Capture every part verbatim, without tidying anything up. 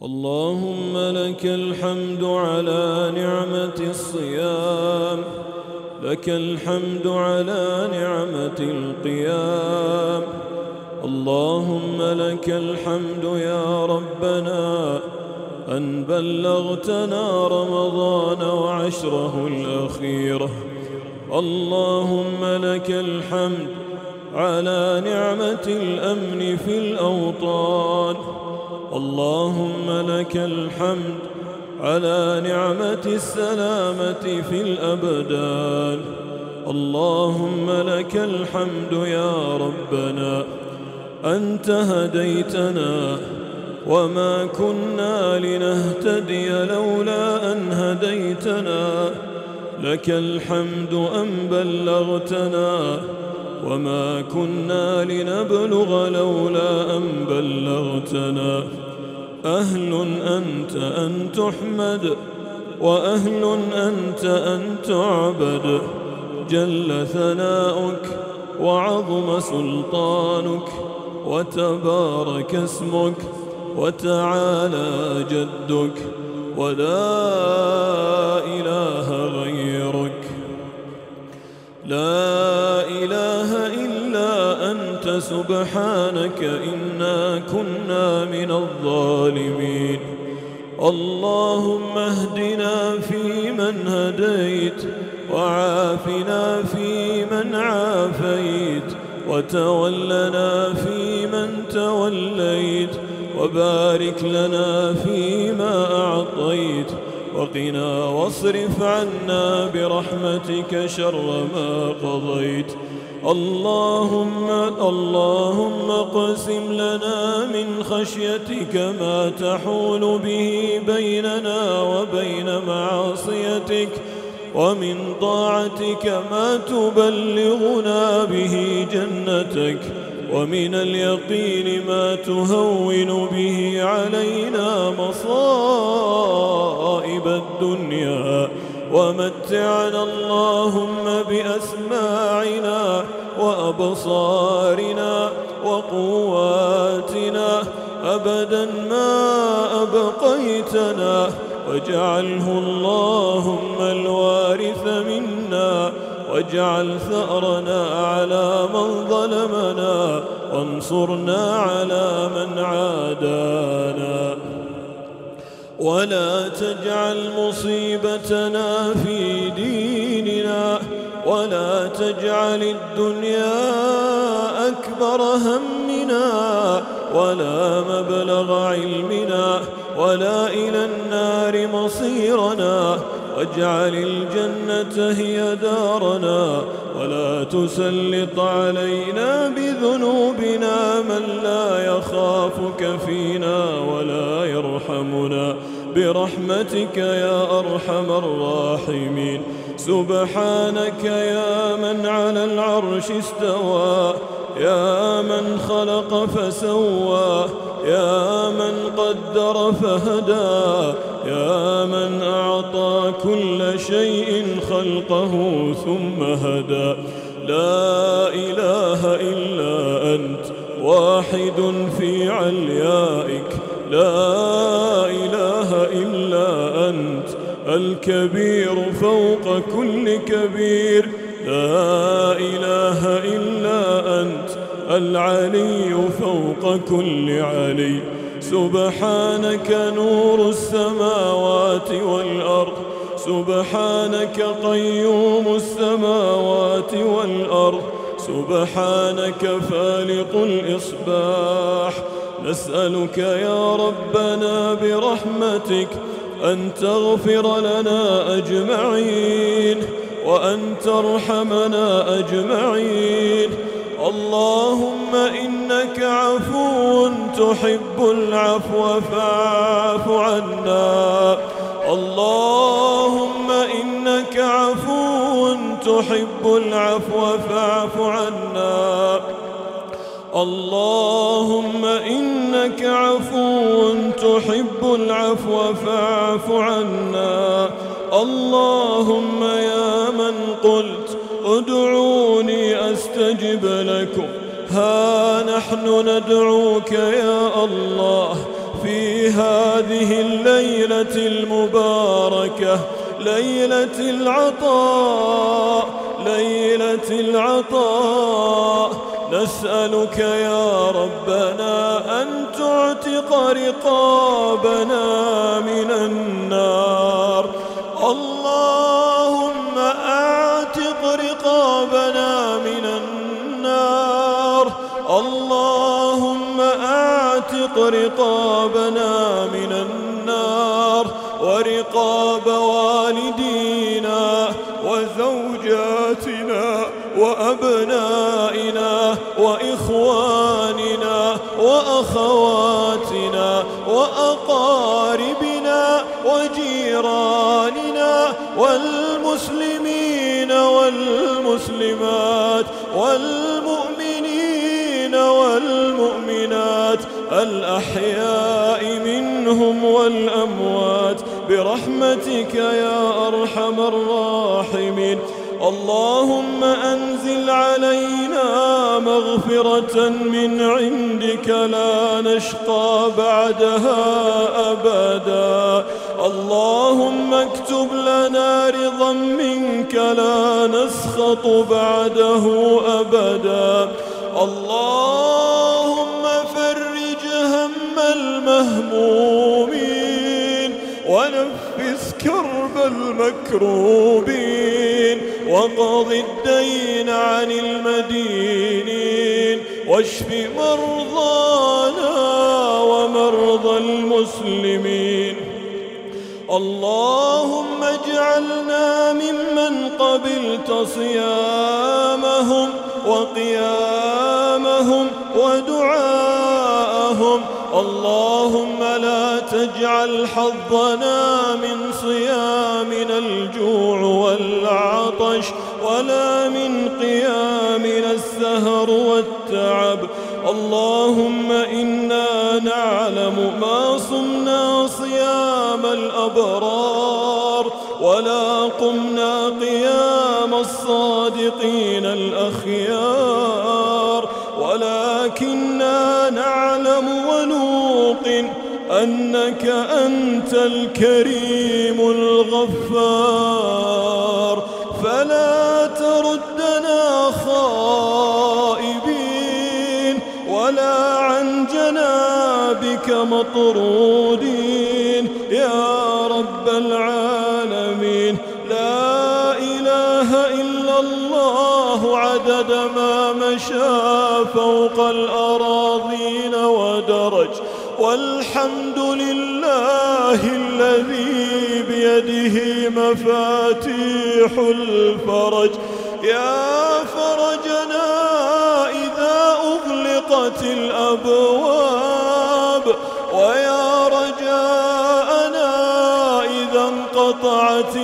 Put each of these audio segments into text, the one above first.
اللهم لك الحمد على نعمة الصيام، لك الحمد على نعمة القيام. اللهم لك الحمد يا ربنا أن بلغتنا رمضان وعشره الأخيرة. اللهم لك الحمد على نعمة الأمن في الأوطان. اللهم لك الحمد على نعمة السلامة في الأبدان. اللهم لك الحمد يا ربنا أنت هديتنا وما كنا لنهتدي لولا أن هديتنا. لك الحمد أن بلغتنا وما كنا لنبلغ لولا أن بلغتنا. أهل أنت أن تحمد وأهل أنت أن تعبد. جل ثناؤك وعظم سلطانك وتبارك اسمك وتعالى جدك ولا إله غيرك. لا إله إلا أنت سبحانك إنا كنا من الظالمين. اللهم اهدنا فيمن هديت وعافنا فيمن عافيت وتولنا فيمن توليت وبارك لنا فيما أعطيت وقنا واصرف عنا برحمتك شر ما قضيت. اللهم اللهم اقسم لنا من خشيتك ما تحول به بيننا وبين معاصيتك، ومن طاعتك ما تبلغنا به جنتك، ومن اليقين ما تهون به علينا مصائب الدنيا. ومتعنا اللهم بأسماعنا وأبصارنا وقواتنا أبدا ما أبقيتنا، واجعله اللهم الوارث منا، واجعل ثأرنا على من ظلمنا، وانصرنا على من عادانا. ولا تجعل مصيبتنا في ديننا، ولا تجعل الدنيا أكبر همنا ولا مبلغ علمنا ولا إلى النار مصيرنا، واجعل الجنة هي دارنا، ولا تسلط علينا بذنوبنا من لا يخافك فينا ولا يرحمنا، برحمتك يا أرحم الراحمين. سبحانك يا من على العرش استوى، يا من خلق فسوى، يا من قدر فهدى، يا من أعطى كل شيء خلقه ثم هدى. لا إله إلا أنت واحد في عليائك، لا إله إلا أنت الكبير فوق كل كبير، لا إله إلا أنت العلي فوق كل علي. سبحانك نور السماوات والأرض، سبحانك قيوم السماوات والأرض، سبحانك فالق الإصباح. نسألك يا ربنا برحمتك أن تغفر لنا أجمعين وأن ترحمنا أجمعين. اللهم إنك عفو تحب العفو فاعف عنا. اللهم إنك عفو تحب العفو فاعف عنا. اللهم إنك عفو تحب العفو فاعف عنا. اللهم يا من قلت ادعوني أستجب لكم، ها نحن ندعوك يا الله في هذه الليلة المباركة، ليلة العطاء، ليلة العطاء، نسألك يا ربنا أن تعتق رقابنا من النار. اللهم أعتق رقابنا من النار، اللهم أعتق رقابنا من النار ورقاب والدينا وزوجاتنا وأبنائنا وإخواننا وأخواتنا وأقاربنا وجيراننا والمسلمين والمسلمات والمؤمنين والمؤمنات الأحياء منهم والأموات برحمتك يا أرحم الراحمين. اللهم أنزل علينا مغفرة من عندك لا نشقى بعدها أبدا. اللهم اكتب لنا رضا منك لا نسخط بعده أبدا. اللهم فرج هم المهمومين ونفس كرب المكروبين وقض الدين عن المدينين واشف مرضانا ومرضى المسلمين. اللهم اجعلنا ممن قبلت صيامهم وقيامهم ودعاءهم. اللهم لا تجعل حظنا من صيامنا الجوع والعطش ولا من قيامنا السهر والتعب. اللهم إنا نعلم ما صمنا صيام الأبرار ولا قمنا قيام الصادقين الأخيار، ولكننا نعلم ونوقن أنك أنت الكريم الغفار، فلا تردنا خائبين ولا عن جنابك مطرودين يا رب العالمين. لا إله إلا الله عدد ما مشى فوق الأراضين ودرج، والحمد لله الذي بيده مفاتيح الفرج. يا فرجنا إذا أغلقت الأبواب، ويا رجاءنا إذا انقطعت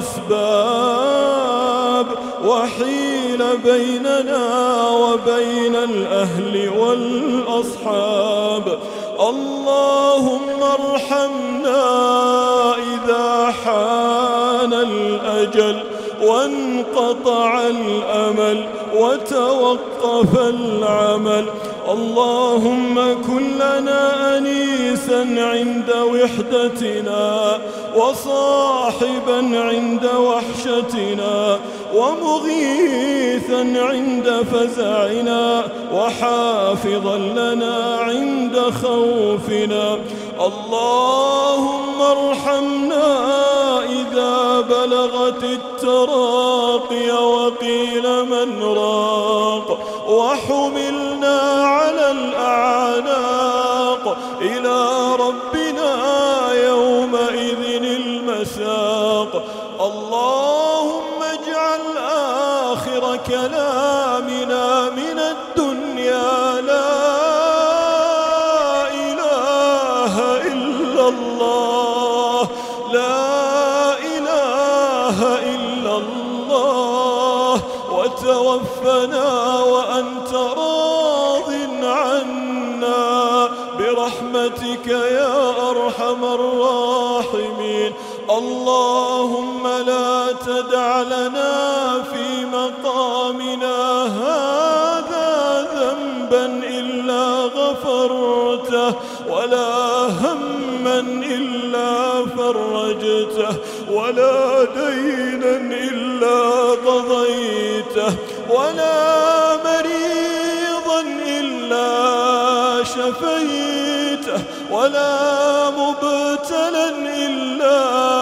الأسباب وحيل بيننا وبين الأهل والأصحاب. اللهم ارحمنا إذا حان الأجل وانقطع الأمل وتوقف العمل. اللهم كن لنا أنيسا عند وحدتنا، وصاحبا عند وحشتنا، ومغيثا عند فزعنا، وحافظا لنا عند خوفنا. اللهم ارحمنا إذا بلغت التراقي وقيل من راق، وحملنا على الأعناق إلى ربنا يومئذ المساق. اللهم اجعل آخر كلامنا من الدنيا لا إله إلا الله، لا إله إلا الله، وتوفنا وأنت راض عنا برحمتك يا أرحم الراحمين. اللهم لا تدع لنا في مقامنا هذا ذنبا إلا غفرته، ولا ولا هما إلا فرجته ولا دينا إلا قضيته ولا مريضا إلا شفيته ولا مبتلا إلا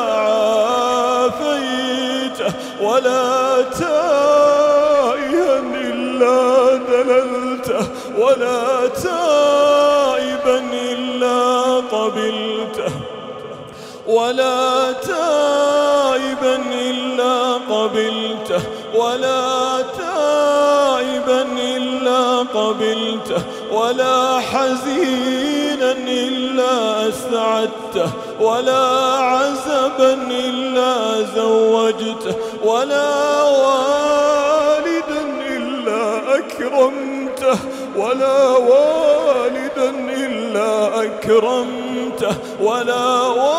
عافيته ولا تائها إلا دللته ولا تائبا إلا قبلته ولا تائبا إلا قبلته ولا تائبا إلا قبلته ولا حزينا إلا أسعدته ولا عزبا إلا زوجته ولا والدا إلا أكرمته ولا والدا إلا أكرمته ولا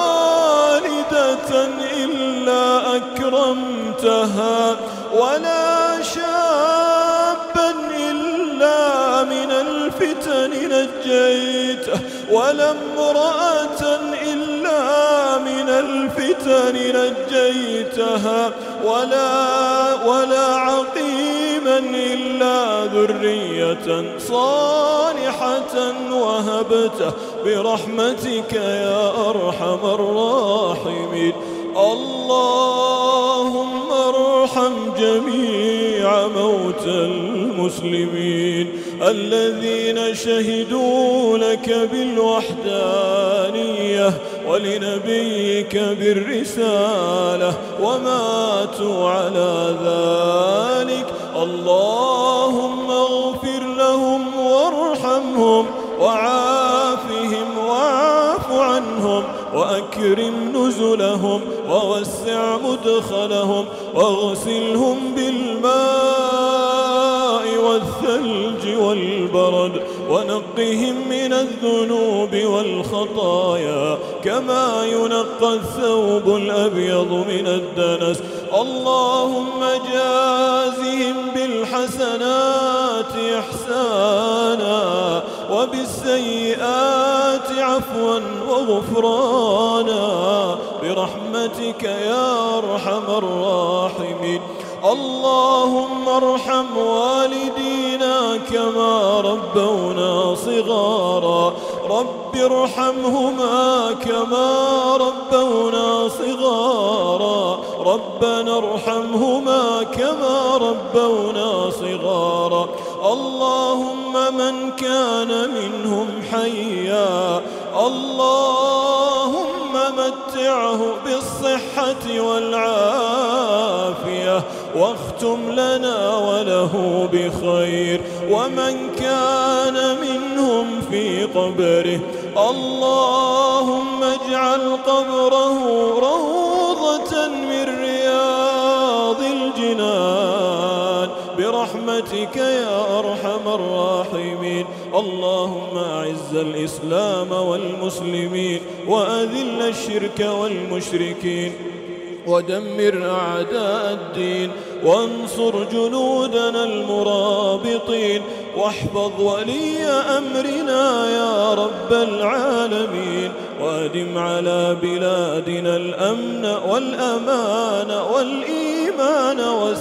والدة إلا أكرمتها ولا شابا إلا من الفتن نجيته ولا امرأة إلا من الفتن نجيتها ولا ولا عقيما إلا ذرية صالحة وهبته برحمتك يا أرحم الراحمين. اللهم ارحم جميع موتى المسلمين الذين شهدوا لك بالوحدانية ولنبيك بالرسالة وماتوا على ذلك. اللهم اغفر لهم وارحمهم وعافهم واعف عنهم وأكرم نزلهم ووسع مدخلهم واغسلهم بالماء والثلج والبرد ونقهم من الذنوب والخطايا كما ينقى الثوب الأبيض من الدنس. اللهم جازهم بالحسنات إحسانا وبالسيئات عفوا وغفرانا برحمتك يا أرحم الراحمين. اللهم ارحم والدينا كما ربونا صغارا. رب ارحمهما كما ربونا صغارا. ربنا ارحمهما كما ربونا صغارا. اللهم من كان منهم حيا اللهم متعه بالصحة والعافية واختم لنا وله بخير. ومن كان منهم في قبره اللهم اجعل قبره روضة من رياض الجنان برحمتك يا أرحم الراحمين. اللهم أعز الإسلام والمسلمين وأذل الشرك والمشركين ودمر أعداء الدين وانصر جنودنا المرابطين واحفظ ولي أمرنا يا رب العالمين وأدم على بلادنا الأمن والأمان والإيمان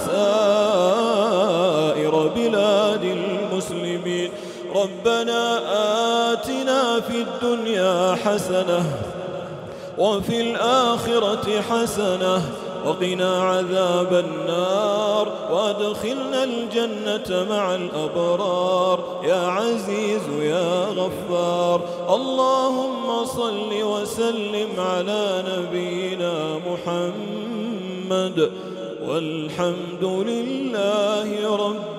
وسائر بلاد المسلمين. ربنا آتنا في الدنيا حسنة وفي الآخرة حسنة وقنا عذاب النار وادخلنا الجنة مع الأبرار يا عزيز يا غفار. اللهم صل وسلم على نبينا محمد والحمد لله رب